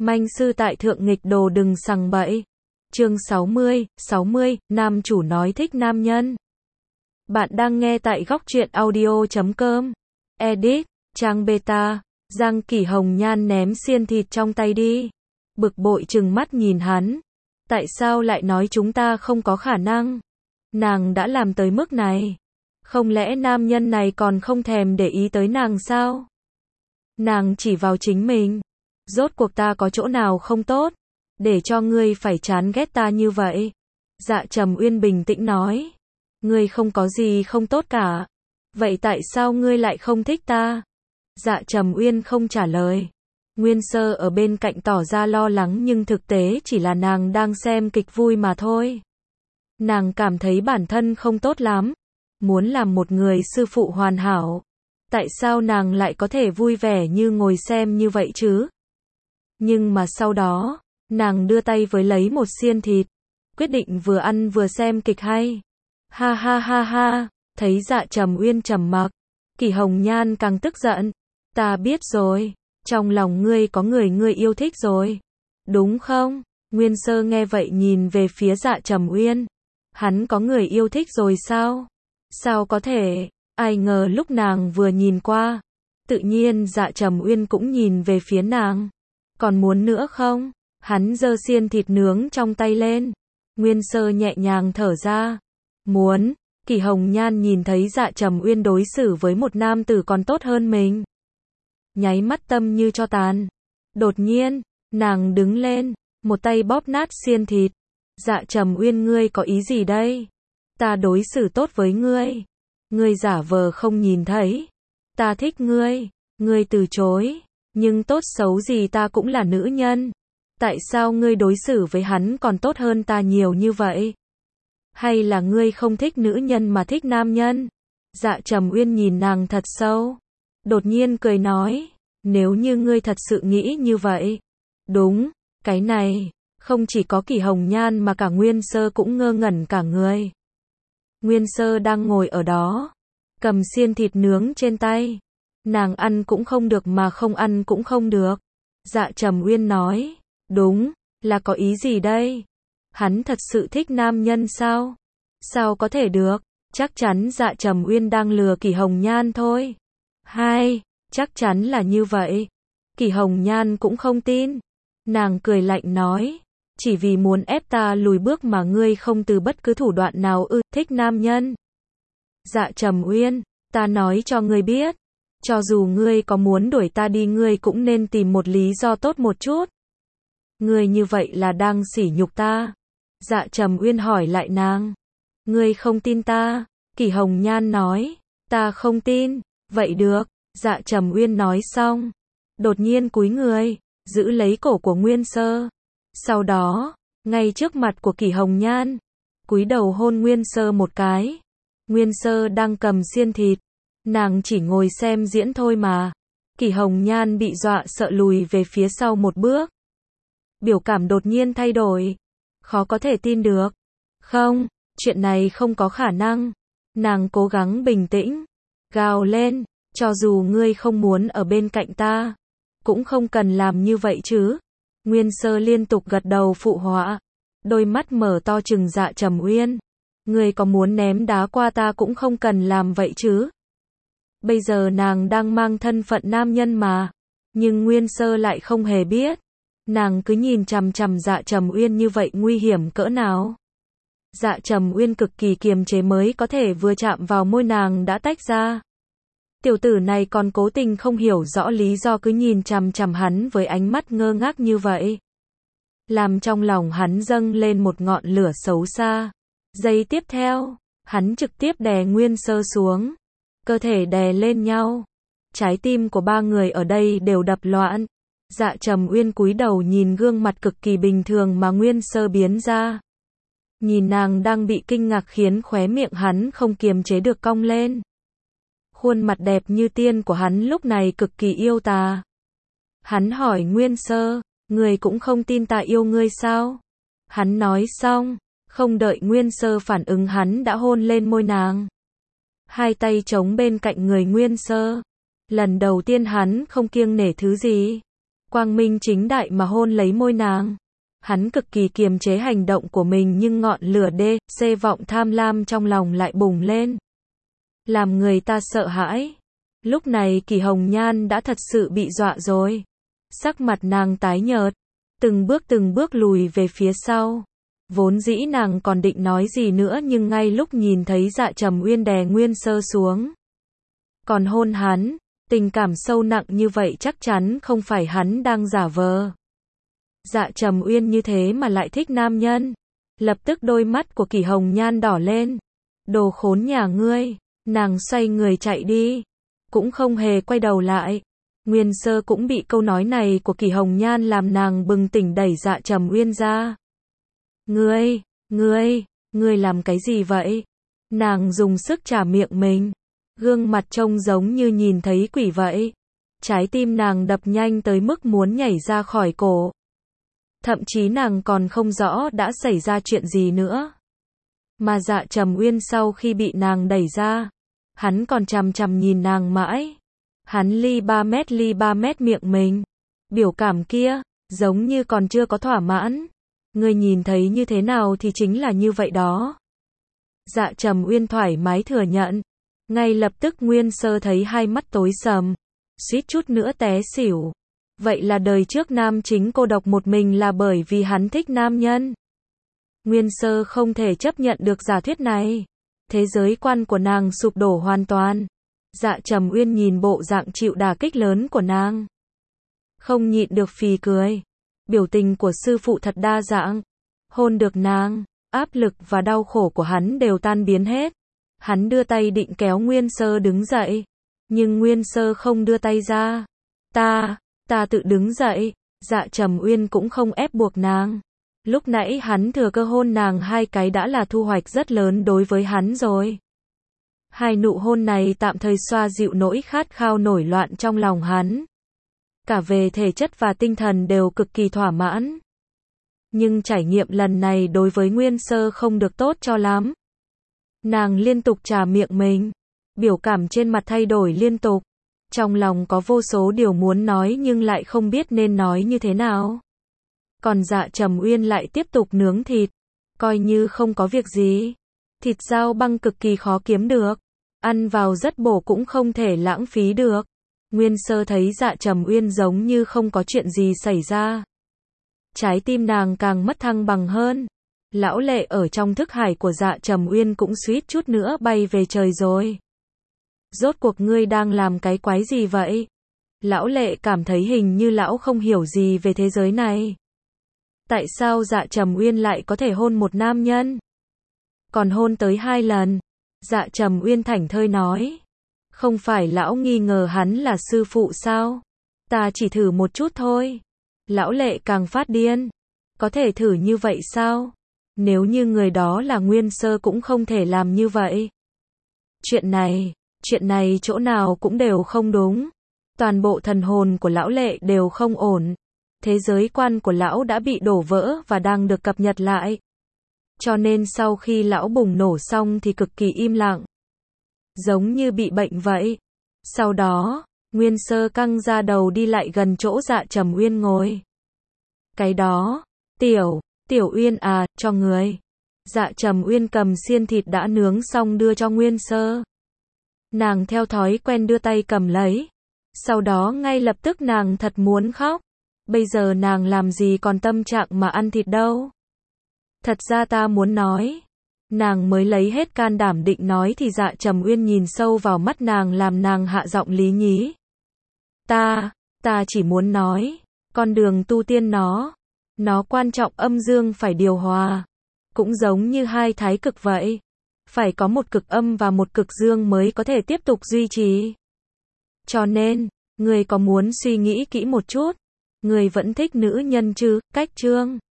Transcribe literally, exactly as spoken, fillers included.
Manh sư tại thượng nghịch đồ đừng sằng bậy. Chương sáu mươi, sáu mươi, nam chủ nói thích nam nhân. Bạn đang nghe tại góc truyện audio chấm com. Edit, trang beta. Giang Kỷ Hồng Nhan ném xiên thịt trong tay đi. Bực bội trừng mắt nhìn hắn. Tại sao lại nói chúng ta không có khả năng? Nàng đã làm tới mức này. Không lẽ nam nhân này còn không thèm để ý tới nàng sao? Nàng chỉ vào chính mình. Rốt cuộc ta có chỗ nào không tốt, để cho ngươi phải chán ghét ta như vậy? Dạ Trầm Uyên bình tĩnh nói. Ngươi không có gì không tốt cả. Vậy tại sao ngươi lại không thích ta? Dạ Trầm Uyên không trả lời. Nguyên Sơ ở bên cạnh tỏ ra lo lắng nhưng thực tế chỉ là nàng đang xem kịch vui mà thôi. Nàng cảm thấy bản thân không tốt lắm. Muốn làm một người sư phụ hoàn hảo. Tại sao nàng lại có thể vui vẻ như ngồi xem như vậy chứ? Nhưng mà sau đó, nàng đưa tay với lấy một xiên thịt. Quyết định vừa ăn vừa xem kịch hay. Ha ha ha ha, thấy Dạ Trầm Uyên trầm mặc. Kỷ Hồng Nhan càng tức giận. Ta biết rồi, trong lòng ngươi có người ngươi yêu thích rồi. Đúng không? Nguyên Sơ nghe vậy nhìn về phía Dạ Trầm Uyên. Hắn có người yêu thích rồi sao? Sao có thể? Ai ngờ lúc nàng vừa nhìn qua, tự nhiên Dạ Trầm Uyên cũng nhìn về phía nàng. Còn muốn nữa không? Hắn giơ xiên thịt nướng trong tay lên. Nguyên Sơ nhẹ nhàng thở ra. Muốn. Kỷ Hồng Nhan nhìn thấy Dạ Trầm Uyên đối xử với một nam tử còn tốt hơn mình. Nháy mắt tâm như cho tàn. Đột nhiên, nàng đứng lên, một tay bóp nát xiên thịt. Dạ Trầm Uyên, ngươi có ý gì đây? Ta đối xử tốt với ngươi. Ngươi giả vờ không nhìn thấy. Ta thích ngươi. Ngươi từ chối. Nhưng tốt xấu gì ta cũng là nữ nhân. Tại sao ngươi đối xử với hắn còn tốt hơn ta nhiều như vậy? Hay là ngươi không thích nữ nhân mà thích nam nhân? Dạ Trầm Uyên nhìn nàng thật sâu. Đột nhiên cười nói. Nếu như ngươi thật sự nghĩ như vậy. Đúng, cái này. Không chỉ có Kỷ Hồng Nhan mà cả Nguyên Sơ cũng ngơ ngẩn cả người. Nguyên Sơ đang ngồi ở đó. Cầm xiên thịt nướng trên tay. Nàng ăn cũng không được mà không ăn cũng không được. Dạ Trầm Uyên nói. Đúng, là có ý gì đây? Hắn thật sự thích nam nhân sao? Sao có thể được? Chắc chắn Dạ Trầm Uyên đang lừa Kỷ Hồng Nhan thôi. Hai, chắc chắn là như vậy. Kỷ Hồng Nhan cũng không tin. Nàng cười lạnh nói. Chỉ vì muốn ép ta lùi bước mà ngươi không từ bất cứ thủ đoạn nào ư, thích nam nhân. Dạ Trầm Uyên, ta nói cho ngươi biết. Cho dù ngươi có muốn đuổi ta đi ngươi cũng nên tìm một lý do tốt một chút. Ngươi như vậy là đang sỉ nhục ta. Dạ Trầm Uyên hỏi lại nàng. Ngươi không tin ta? Kỷ Hồng Nhan nói. Ta không tin. Vậy được. Dạ Trầm Uyên nói xong. Đột nhiên cúi người, giữ lấy cổ của Nguyên Sơ. Sau đó, ngay trước mặt của Kỷ Hồng Nhan, cúi đầu hôn Nguyên Sơ một cái. Nguyên Sơ đang cầm xiên thịt. Nàng chỉ ngồi xem diễn thôi mà. Kỷ Hồng Nhan bị dọa sợ lùi về phía sau một bước. Biểu cảm đột nhiên thay đổi. Khó có thể tin được. Không, chuyện này không có khả năng. Nàng cố gắng bình tĩnh. Gào lên, cho dù ngươi không muốn ở bên cạnh ta, cũng không cần làm như vậy chứ. Nguyên Sơ liên tục gật đầu phụ họa. Đôi mắt mở to trừng Dạ Trầm Uyên. Ngươi có muốn ném đá qua ta cũng không cần làm vậy chứ. Bây giờ nàng đang mang thân phận nam nhân mà. Nhưng Nguyên Sơ lại không hề biết. Nàng cứ nhìn chằm chằm Dạ Trầm Uyên như vậy nguy hiểm cỡ nào. Dạ Trầm Uyên cực kỳ kiềm chế mới có thể vừa chạm vào môi nàng đã tách ra. Tiểu tử này còn cố tình không hiểu rõ lý do cứ nhìn chằm chằm hắn với ánh mắt ngơ ngác như vậy. Làm trong lòng hắn dâng lên một ngọn lửa xấu xa. Giây tiếp theo, hắn trực tiếp đè Nguyên Sơ xuống. Cơ thể đè lên nhau. Trái tim của ba người ở đây đều đập loạn. Dạ Trầm Uyên cúi đầu nhìn gương mặt cực kỳ bình thường mà Nguyên Sơ biến ra. Nhìn nàng đang bị kinh ngạc khiến khóe miệng hắn không kiềm chế được cong lên. Khuôn mặt đẹp như tiên của hắn lúc này cực kỳ yêu tà. Hắn hỏi Nguyên Sơ, ngươi cũng không tin ta yêu ngươi sao? Hắn nói xong, không đợi Nguyên Sơ phản ứng hắn đã hôn lên môi nàng. Hai tay chống bên cạnh người Nguyên Sơ. Lần đầu tiên hắn không kiêng nể thứ gì. quang minh chính đại mà hôn lấy môi nàng. Hắn cực kỳ kiềm chế hành động của mình nhưng ngọn lửa đê, xê vọng tham lam trong lòng lại bùng lên. Làm người ta sợ hãi. Lúc này Kỳ Hồng Nhan đã thật sự bị dọa rồi. Sắc mặt nàng tái nhợt, từng bước từng bước lùi về phía sau. Vốn dĩ nàng còn định nói gì nữa nhưng ngay lúc nhìn thấy Dạ Trầm Uyên đè Nguyên Sơ xuống, còn hôn hắn, tình cảm sâu nặng như vậy chắc chắn không phải hắn đang giả vờ. Dạ Trầm Uyên như thế mà lại thích nam nhân. Lập tức đôi mắt của Kỳ Hồng Nhan đỏ lên. Đồ khốn nhà ngươi. Nàng xoay người chạy đi, cũng không hề quay đầu lại. Nguyên Sơ cũng bị câu nói này của Kỳ Hồng Nhan làm nàng bừng tỉnh, đẩy Dạ Trầm Uyên ra. Ngươi, ngươi, ngươi làm cái gì vậy? Nàng dùng sức chà miệng mình, gương mặt trông giống như nhìn thấy quỷ vậy. Trái tim nàng đập nhanh tới mức muốn nhảy ra khỏi cổ. Thậm chí nàng còn không rõ đã xảy ra chuyện gì nữa. Mà Dạ Trầm Uyên sau khi bị nàng đẩy ra, hắn còn chằm chằm nhìn nàng mãi. Hắn ly ba mét ly ba mét miệng mình. Biểu cảm kia, giống như còn chưa có thỏa mãn. Ngươi nhìn thấy như thế nào thì chính là như vậy đó. Dạ Trầm Uyên thoải mái thừa nhận. Ngay lập tức Nguyên Sơ thấy hai mắt tối sầm, suýt chút nữa té xỉu. Vậy là đời trước nam chính cô độc một mình là bởi vì hắn thích nam nhân. Nguyên Sơ không thể chấp nhận được giả thuyết này. Thế giới quan của nàng sụp đổ hoàn toàn. Dạ Trầm Uyên nhìn bộ dạng chịu đả kích lớn của nàng, không nhịn được phì cười. Biểu tình của sư phụ thật đa dạng. Hôn được nàng, áp lực và đau khổ của hắn đều tan biến hết. Hắn đưa tay định kéo Nguyên Sơ đứng dậy, nhưng Nguyên Sơ không đưa tay ra. Ta, ta tự đứng dậy. Dạ Trầm Uyên cũng không ép buộc nàng. Lúc nãy hắn thừa cơ hôn nàng hai cái đã là thu hoạch rất lớn đối với hắn rồi. Hai nụ hôn này tạm thời xoa dịu nỗi khát khao nổi loạn trong lòng hắn. Cả về thể chất và tinh thần đều cực kỳ thỏa mãn. Nhưng trải nghiệm lần này đối với Nguyên Sơ không được tốt cho lắm. Nàng liên tục chà miệng mình, biểu cảm trên mặt thay đổi liên tục. Trong lòng có vô số điều muốn nói nhưng lại không biết nên nói như thế nào. Còn Dạ Trầm Uyên lại tiếp tục nướng thịt, coi như không có việc gì. Thịt dao băng cực kỳ khó kiếm được, ăn vào rất bổ cũng không thể lãng phí được. Nguyên Sơ thấy Dạ Trầm Uyên giống như không có chuyện gì xảy ra. Trái tim nàng càng mất thăng bằng hơn. Lão lệ ở trong thức hải của Dạ Trầm Uyên cũng suýt chút nữa bay về trời rồi. Rốt cuộc ngươi đang làm cái quái gì vậy? Lão lệ cảm thấy hình như lão không hiểu gì về thế giới này. Tại sao Dạ Trầm Uyên lại có thể hôn một nam nhân? Còn hôn tới hai lần. Dạ Trầm Uyên thảnh thơi nói. Không phải lão nghi ngờ hắn là sư phụ sao? Ta chỉ thử một chút thôi. Lão lệ càng phát điên. Có thể thử như vậy sao? Nếu như người đó là Nguyên Sơ cũng không thể làm như vậy. Chuyện này, chuyện này chỗ nào cũng đều không đúng. Toàn bộ thần hồn của lão lệ đều không ổn. Thế giới quan của lão đã bị đổ vỡ và đang được cập nhật lại. Cho nên sau khi lão bùng nổ xong thì cực kỳ im lặng. Giống như bị bệnh vậy. Sau đó, Nguyên Sơ căng ra đầu đi lại gần chỗ Dạ Trầm Uyên ngồi. Cái đó, tiểu, tiểu Uyên à, cho người. Dạ Trầm Uyên cầm xiên thịt đã nướng xong đưa cho Nguyên Sơ. Nàng theo thói quen đưa tay cầm lấy. Sau đó ngay lập tức nàng thật muốn khóc. Bây giờ nàng làm gì còn tâm trạng mà ăn thịt đâu. Thật ra ta muốn nói. Nàng mới lấy hết can đảm định nói thì Dạ Trầm Uyên nhìn sâu vào mắt nàng làm nàng hạ giọng lý nhí. Ta, ta chỉ muốn nói. Con đường tu tiên nó. Nó quan trọng âm dương phải điều hòa. Cũng giống như hai thái cực vậy. Phải có một cực âm và một cực dương mới có thể tiếp tục duy trì. Cho nên, người có muốn suy nghĩ kỹ một chút. Người vẫn thích nữ nhân chứ, cách chương.